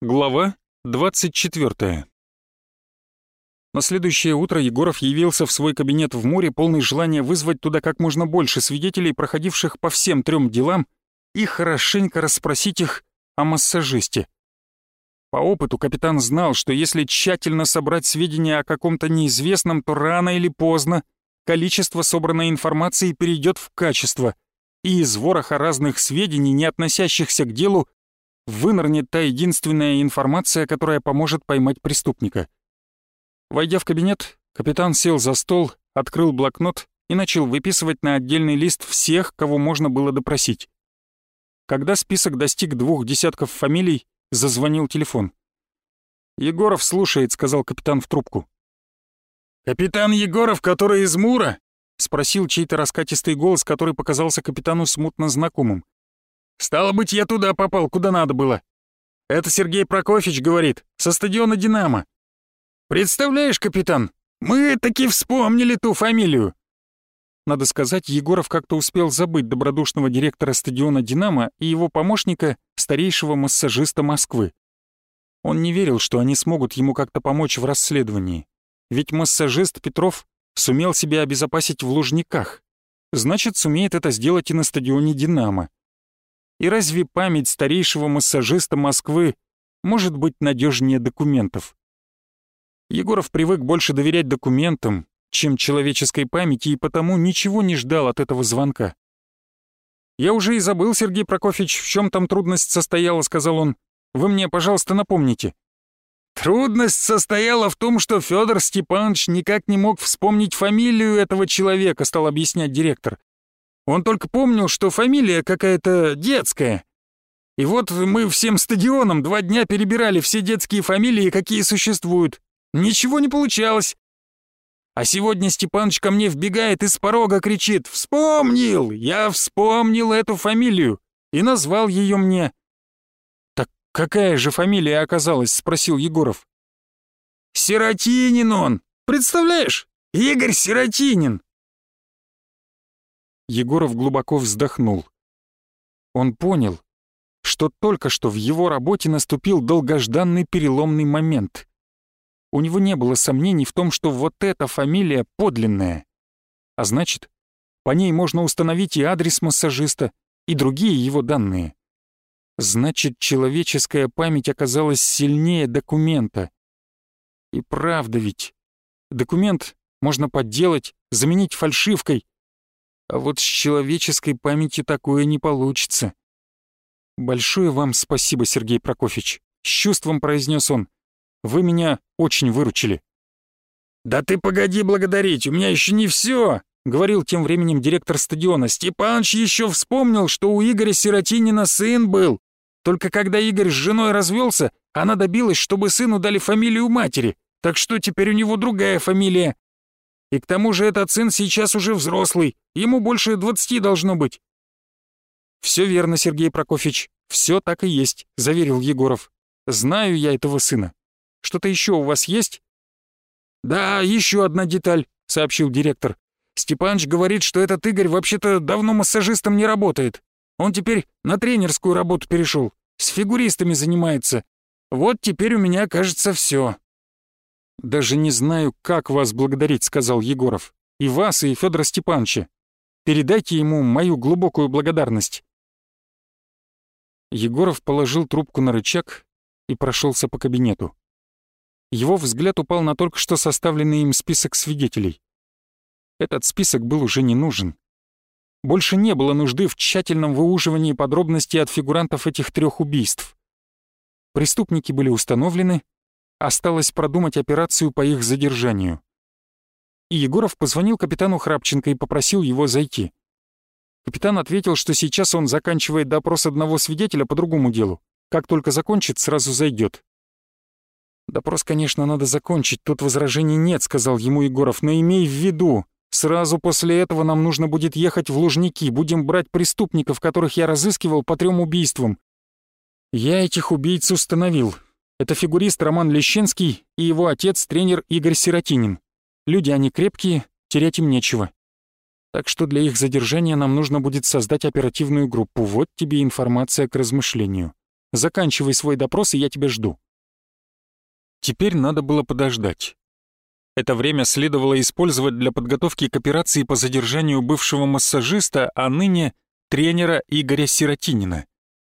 Глава 24. На следующее утро Егоров явился в свой кабинет в море, полный желания вызвать туда как можно больше свидетелей, проходивших по всем 3 делам, и хорошенько расспросить их о массажисте. По опыту капитан знал, что если тщательно собрать сведения о каком-то неизвестном, то рано или поздно количество собранной информации перейдет в качество, и из вороха разных сведений, не относящихся к делу, вынырнет та единственная информация, которая поможет поймать преступника. Войдя в кабинет, капитан сел за стол, открыл блокнот и начал выписывать на отдельный лист всех, кого можно было допросить. Когда список достиг 2 десятков фамилий, зазвонил телефон. «Егоров слушает», — сказал капитан в трубку. «Капитан Егоров, который из Мура?» — спросил чей-то раскатистый голос, который показался капитану смутно знакомым. «Стало быть, я туда попал, куда надо было. Это Сергей Прокофьевич говорит, со стадиона «Динамо». Представляешь, капитан, мы таки вспомнили ту фамилию». Надо сказать, Егоров как-то успел забыть добродушного директора стадиона «Динамо» и его помощника, старейшего массажиста Москвы. Он не верил, что они смогут ему как-то помочь в расследовании. Ведь массажист Петров сумел себя обезопасить в Лужниках. Значит, сумеет это сделать и на стадионе «Динамо». И разве память старейшего массажиста Москвы может быть надежнее документов? Егоров привык больше доверять документам, чем человеческой памяти, и потому ничего не ждал от этого звонка. «Я уже и забыл, Сергей Прокофьевич, в чем там трудность состояла», — сказал он. «Вы мне, пожалуйста, напомните». «Трудность состояла в том, что Федор Степанович никак не мог вспомнить фамилию этого человека», — стал объяснять директор. «Он только помнил, что фамилия какая-то детская. И вот мы всем стадионом 2 дня перебирали все детские фамилии, какие существуют. Ничего не получалось. А сегодня Степаныч ко мне вбегает и с порога кричит: «Вспомнил! Я вспомнил эту фамилию!» И назвал ее мне. «Так какая же фамилия оказалась?» — спросил Егоров. «Сиротинин он! Представляешь? Игорь Сиротинин!» Егоров глубоко вздохнул. Он понял, что только что в его работе наступил долгожданный переломный момент. У него не было сомнений в том, что вот эта фамилия подлинная. А значит, по ней можно установить и адрес массажиста, и другие его данные. Значит, человеческая память оказалась сильнее документа. И правда ведь. Документ можно подделать, заменить фальшивкой. А вот с человеческой памятью такое не получится. «Большое вам спасибо, Сергей Прокофьевич», — с чувством произнес он. «Вы меня очень выручили». «Да ты погоди благодарить, у меня еще не все», — говорил тем временем директор стадиона. «Степаныч еще вспомнил, что у Игоря Сиротинина сын был. Только когда Игорь с женой развелся, она добилась, чтобы сыну дали фамилию матери, так что теперь у него другая фамилия. И к тому же этот сын сейчас уже взрослый, ему больше 20 должно быть». «Все верно, Сергей Прокофьевич, все так и есть», — заверил Егоров. «Знаю я этого сына. Что-то еще у вас есть?» «Да, еще одна деталь», — сообщил директор. «Степаныч говорит, что этот Игорь вообще-то давно массажистом не работает. Он теперь на тренерскую работу перешел, с фигуристами занимается. Вот теперь у меня, кажется, все». «Даже не знаю, как вас благодарить», — сказал Егоров. «И вас, и Федора Степановича. Передайте ему мою глубокую благодарность». Егоров положил трубку на рычаг и прошелся по кабинету. Его взгляд упал на только что составленный им список свидетелей. Этот список был уже не нужен. Больше не было нужды в тщательном выуживании подробностей от фигурантов этих 3 убийств. Преступники были установлены, осталось продумать операцию по их задержанию. И Егоров позвонил капитану Храпченко и попросил его зайти. Капитан ответил, что сейчас он заканчивает допрос одного свидетеля по другому делу. Как только закончит, сразу зайдет. «Допрос, конечно, надо закончить, тут возражений нет», — сказал ему Егоров, «но имей в виду, сразу после этого нам нужно будет ехать в Лужники, будем брать преступников, которых я разыскивал по 3 убийствам. Я этих убийц установил. Это фигурист Роман Лещинский и его отец, тренер Игорь Сиротинин. Люди они крепкие, терять им нечего. Так что для их задержания нам нужно будет создать оперативную группу. Вот тебе информация к размышлению. Заканчивай свой допрос, и я тебя жду». Теперь надо было подождать. Это время следовало использовать для подготовки к операции по задержанию бывшего массажиста, а ныне тренера Игоря Сиротинина.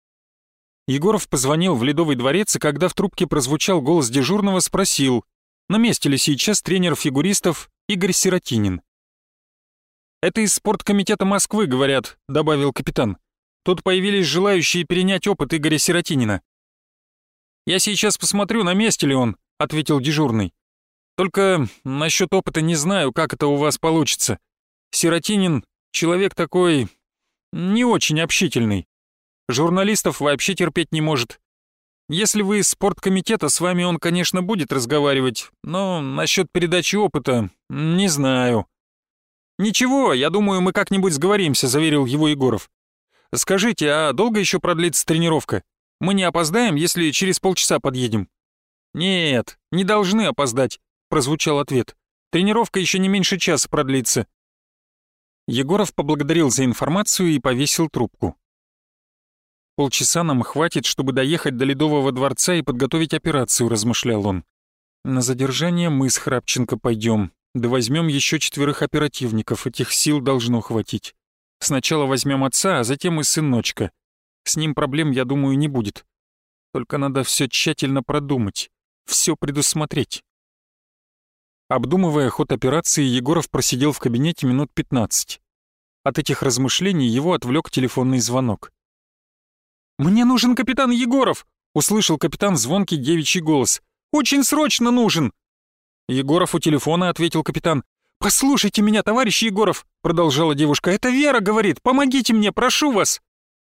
Егоров позвонил в Ледовый дворец, и когда в трубке прозвучал голос дежурного, спросил, на месте ли сейчас тренер фигуристов Игорь Сиротинин. «Это из спорткомитета Москвы, говорят», — добавил капитан. «Тут появились желающие перенять опыт Игоря Сиротинина». «Я сейчас посмотрю, на месте ли он», — ответил дежурный. «Только насчет опыта не знаю, как это у вас получится. Сиротинин — человек такой не очень общительный. Журналистов вообще терпеть не может. Если вы из спорткомитета, с вами он, конечно, будет разговаривать, но насчет передачи опыта не знаю». «Ничего, я думаю, мы как-нибудь сговоримся», — заверил его Егоров. «Скажите, а долго еще продлится тренировка? Мы не опоздаем, если через полчаса подъедем?» «Нет, не должны опоздать», — прозвучал ответ. «Тренировка еще не меньше часа продлится». Егоров поблагодарил за информацию и повесил трубку. «Полчаса нам хватит, чтобы доехать до Ледового дворца и подготовить операцию», — размышлял он. «На задержание мы с Храпченко пойдем, да возьмем еще 4 оперативников, этих сил должно хватить. Сначала возьмем отца, а затем и сыночка. С ним проблем, я думаю, не будет. Только надо все тщательно продумать, все предусмотреть». Обдумывая ход операции, Егоров просидел в кабинете минут 15. От этих размышлений его отвлек телефонный звонок. «Мне нужен капитан Егоров!» — услышал капитан звонкий девичий голос. «Очень срочно нужен!» «Егоров у телефона», — ответил капитан. «Послушайте меня, товарищ Егоров!» — продолжала девушка. «Это Вера говорит! Помогите мне, прошу вас!»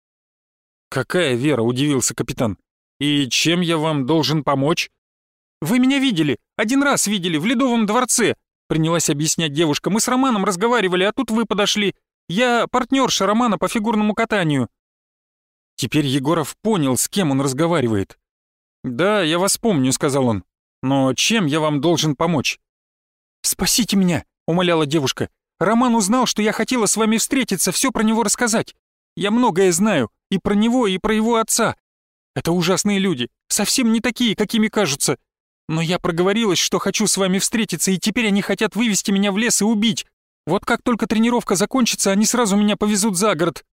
«Какая Вера?» — удивился капитан. «И чем я вам должен помочь?» «Вы меня видели, один раз видели, в Ледовом дворце!» — принялась объяснять девушка. «Мы с Романом разговаривали, а тут вы подошли. Я партнерша Романа по фигурному катанию». Теперь Егоров понял, с кем он разговаривает. «Да, я вас помню», — сказал он. «Но чем я вам должен помочь?» «Спасите меня», — умоляла девушка. «Роман узнал, что я хотела с вами встретиться, все про него рассказать. Я многое знаю, и про него, и про его отца. Это ужасные люди, совсем не такие, какими кажутся. Но я проговорилась, что хочу с вами встретиться, и теперь они хотят вывести меня в лес и убить. Вот как только тренировка закончится, они сразу меня повезут за город».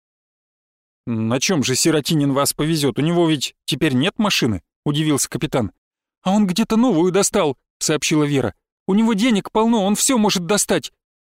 «На чем же Сиротинин вас повезет? У него ведь теперь нет машины?» — удивился капитан. «А он где-то новую достал», — сообщила Вера. «У него денег полно, он все может достать».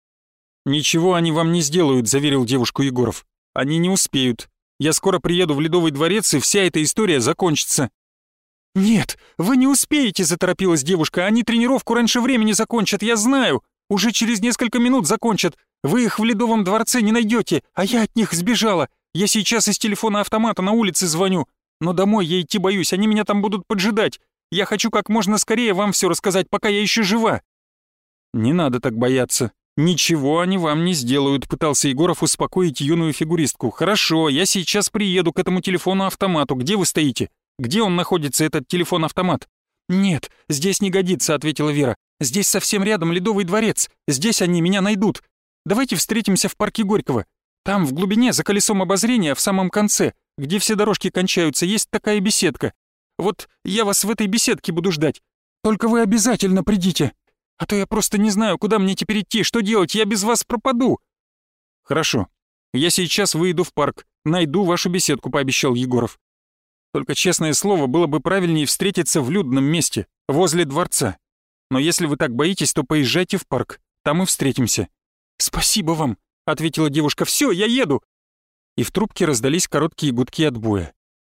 «Ничего они вам не сделают», — заверил девушку Егоров. «Они не успеют. Я скоро приеду в Ледовый дворец, и вся эта история закончится». «Нет, вы не успеете», — заторопилась девушка. «Они тренировку раньше времени закончат, я знаю. Уже через несколько минут закончат. Вы их в Ледовом дворце не найдете, а я от них сбежала. Я сейчас из телефона-автомата на улице звоню. Но домой я идти боюсь, они меня там будут поджидать. Я хочу как можно скорее вам все рассказать, пока я еще жива». «Не надо так бояться. Ничего они вам не сделают», — пытался Егоров успокоить юную фигуристку. «Хорошо, я сейчас приеду к этому телефону-автомату. Где вы стоите? Где он находится, этот телефон-автомат?» «Нет, здесь не годится», — ответила Вера. «Здесь совсем рядом Ледовый дворец. Здесь они меня найдут. Давайте встретимся в парке Горького. Там, в глубине, за колесом обозрения, в самом конце, где все дорожки кончаются, есть такая беседка. Вот я вас в этой беседке буду ждать. Только вы обязательно придите. А то я просто не знаю, куда мне теперь идти, что делать, я без вас пропаду». «Хорошо. Я сейчас выйду в парк, найду вашу беседку», — пообещал Егоров. «Только, честное слово, было бы правильнее встретиться в людном месте, возле дворца. Но если вы так боитесь, то поезжайте в парк, там и встретимся». «Спасибо вам», — ответила девушка. «Все, я еду». И в трубке раздались короткие гудки отбоя.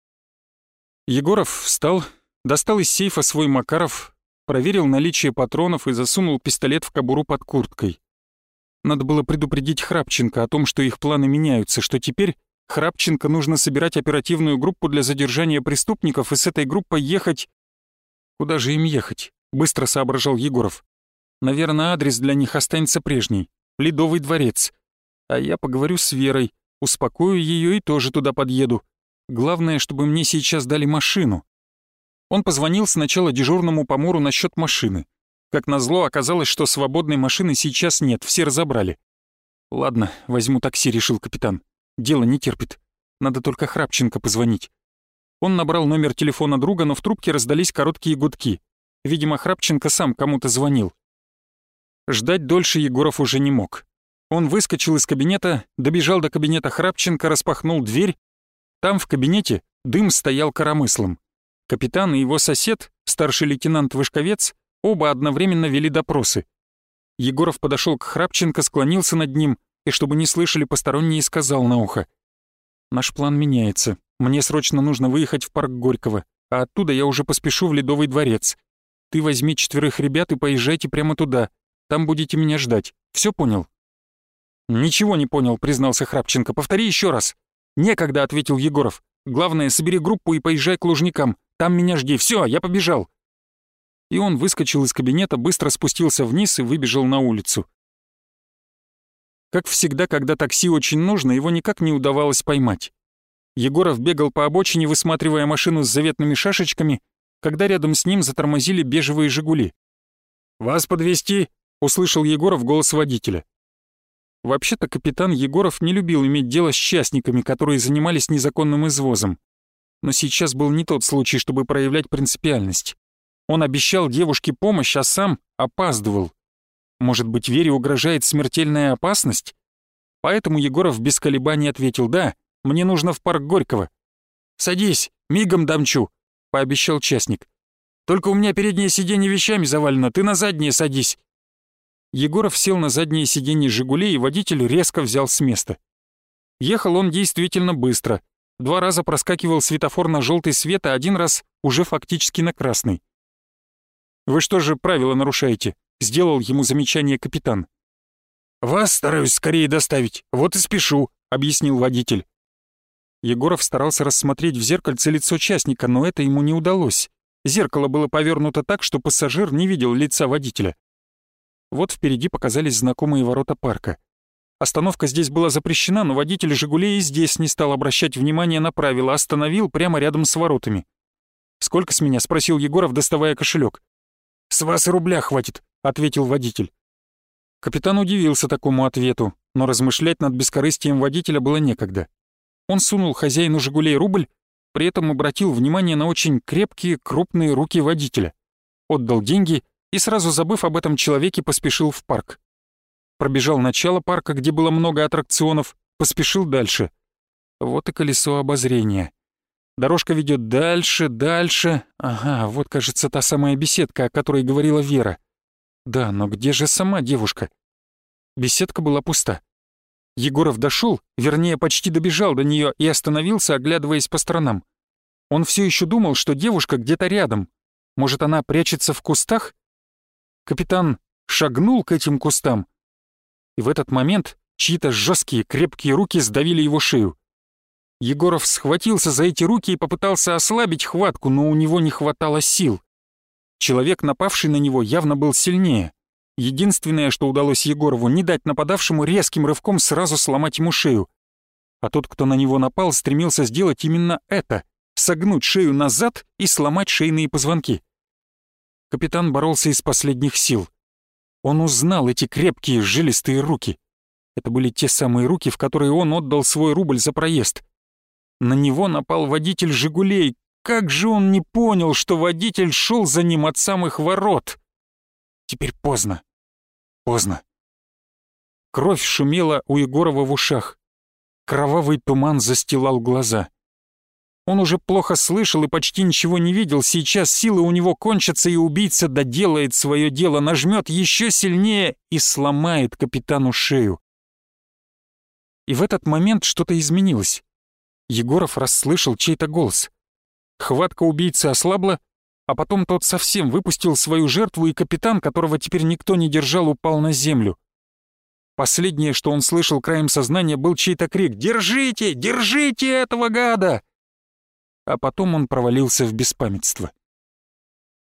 Егоров встал, достал из сейфа свой Макаров, проверил наличие патронов и засунул пистолет в кобуру под курткой. Надо было предупредить Храпченко о том, что их планы меняются, что теперь Храпченко нужно собирать оперативную группу для задержания преступников и с этой группой ехать... Куда же им ехать? Быстро соображал Егоров. Наверное, адрес для них останется прежний. Ледовый дворец. А я поговорю с Верой, успокою ее и тоже туда подъеду. Главное, чтобы мне сейчас дали машину. Он позвонил сначала дежурному помору насчет машины. Как назло, оказалось, что свободной машины сейчас нет, все разобрали. «Ладно, возьму такси», — решил капитан. «Дело не терпит. Надо только Храпченко позвонить». Он набрал номер телефона друга, но в трубке раздались короткие гудки. Видимо, Храпченко сам кому-то звонил. Ждать дольше Егоров уже не мог. Он выскочил из кабинета, добежал до кабинета Храпченко, распахнул дверь. Там, в кабинете, дым стоял коромыслом. Капитан и его сосед, старший лейтенант Вышковец, оба одновременно вели допросы. Егоров подошел к Храпченко, склонился над ним и, чтобы не слышали посторонние, сказал на ухо: «Наш план меняется. Мне срочно нужно выехать в парк Горького, а оттуда я уже поспешу в Ледовый дворец. Ты возьми 4 ребят и поезжайте прямо туда. Там будете меня ждать. Все понял?» «Ничего не понял», — признался Храпченко. «Повтори еще раз». «Некогда», — ответил Егоров. «Главное, собери группу и поезжай к Лужникам. Там меня жди. Все, я побежал». И он выскочил из кабинета, быстро спустился вниз и выбежал на улицу. Как всегда, когда такси очень нужно, его никак не удавалось поймать. Егоров бегал по обочине, высматривая машину с заветными шашечками, когда рядом с ним затормозили бежевые «Жигули». «Вас подвезти?» — услышал Егоров голос водителя. Вообще-то капитан Егоров не любил иметь дело с частниками, которые занимались незаконным извозом. Но сейчас был не тот случай, чтобы проявлять принципиальность. Он обещал девушке помощь, а сам опаздывал. Может быть, Вере угрожает смертельная опасность? Поэтому Егоров без колебаний ответил: «Да, мне нужно в парк Горького». «Садись, мигом домчу», — пообещал частник. «Только у меня переднее сиденье вещами завалено, ты на заднее садись». Егоров сел на заднее сиденье «Жигулей», и водитель резко взял с места. Ехал он действительно быстро. 2 раза проскакивал светофор на желтый свет, а 1 раз уже фактически на красный. «Вы что же правила нарушаете?» — сделал ему замечание капитан. «Вас стараюсь скорее доставить, вот и спешу», — объяснил водитель. Егоров старался рассмотреть в зеркальце лицо частника, но это ему не удалось. Зеркало было повернуто так, что пассажир не видел лица водителя. Вот впереди показались знакомые ворота парка. Остановка здесь была запрещена, но водитель «Жигулей» и здесь не стал обращать внимания на правила, остановил прямо рядом с воротами. «Сколько с меня?» — спросил Егоров, доставая кошелек. «С вас и рубля хватит», — ответил водитель. Капитан удивился такому ответу, но размышлять над бескорыстием водителя было некогда. Он сунул хозяину «Жигулей» рубль, при этом обратил внимание на очень крепкие, крупные руки водителя. Отдал деньги и, сразу забыв об этом человеке, поспешил в парк. Пробежал начало парка, где было много аттракционов, поспешил дальше. Вот и колесо обозрения. Дорожка ведет дальше, дальше. Ага, вот, кажется, та самая беседка, о которой говорила Вера. Да, но где же сама девушка? Беседка была пуста. Егоров дошел, вернее, почти добежал до нее и остановился, оглядываясь по сторонам. Он все еще думал, что девушка где-то рядом. Может, она прячется в кустах? Капитан шагнул к этим кустам, и в этот момент чьи-то жесткие, крепкие руки сдавили его шею. Егоров схватился за эти руки и попытался ослабить хватку, но у него не хватало сил. Человек, напавший на него, явно был сильнее. Единственное, что удалось Егорову, не дать нападавшему резким рывком сразу сломать ему шею. А тот, кто на него напал, стремился сделать именно это — согнуть шею назад и сломать шейные позвонки. Капитан боролся из последних сил. Он узнал эти крепкие, жилистые руки. Это были те самые руки, в которые он отдал свой рубль за проезд. На него напал водитель «Жигулей». Как же он не понял, что водитель шел за ним от самых ворот? Теперь поздно. Поздно. Кровь шумела у Егорова в ушах. Кровавый туман застилал глаза. Он уже плохо слышал и почти ничего не видел. Сейчас силы у него кончатся, и убийца доделает свое дело, нажмет еще сильнее и сломает капитану шею. И в этот момент что-то изменилось. Егоров расслышал чей-то голос. Хватка убийцы ослабла, а потом тот совсем выпустил свою жертву, и капитан, которого теперь никто не держал, упал на землю. Последнее, что он слышал краем сознания, был чей-то крик: «Держите! Держите этого гада!» А потом он провалился в беспамятство.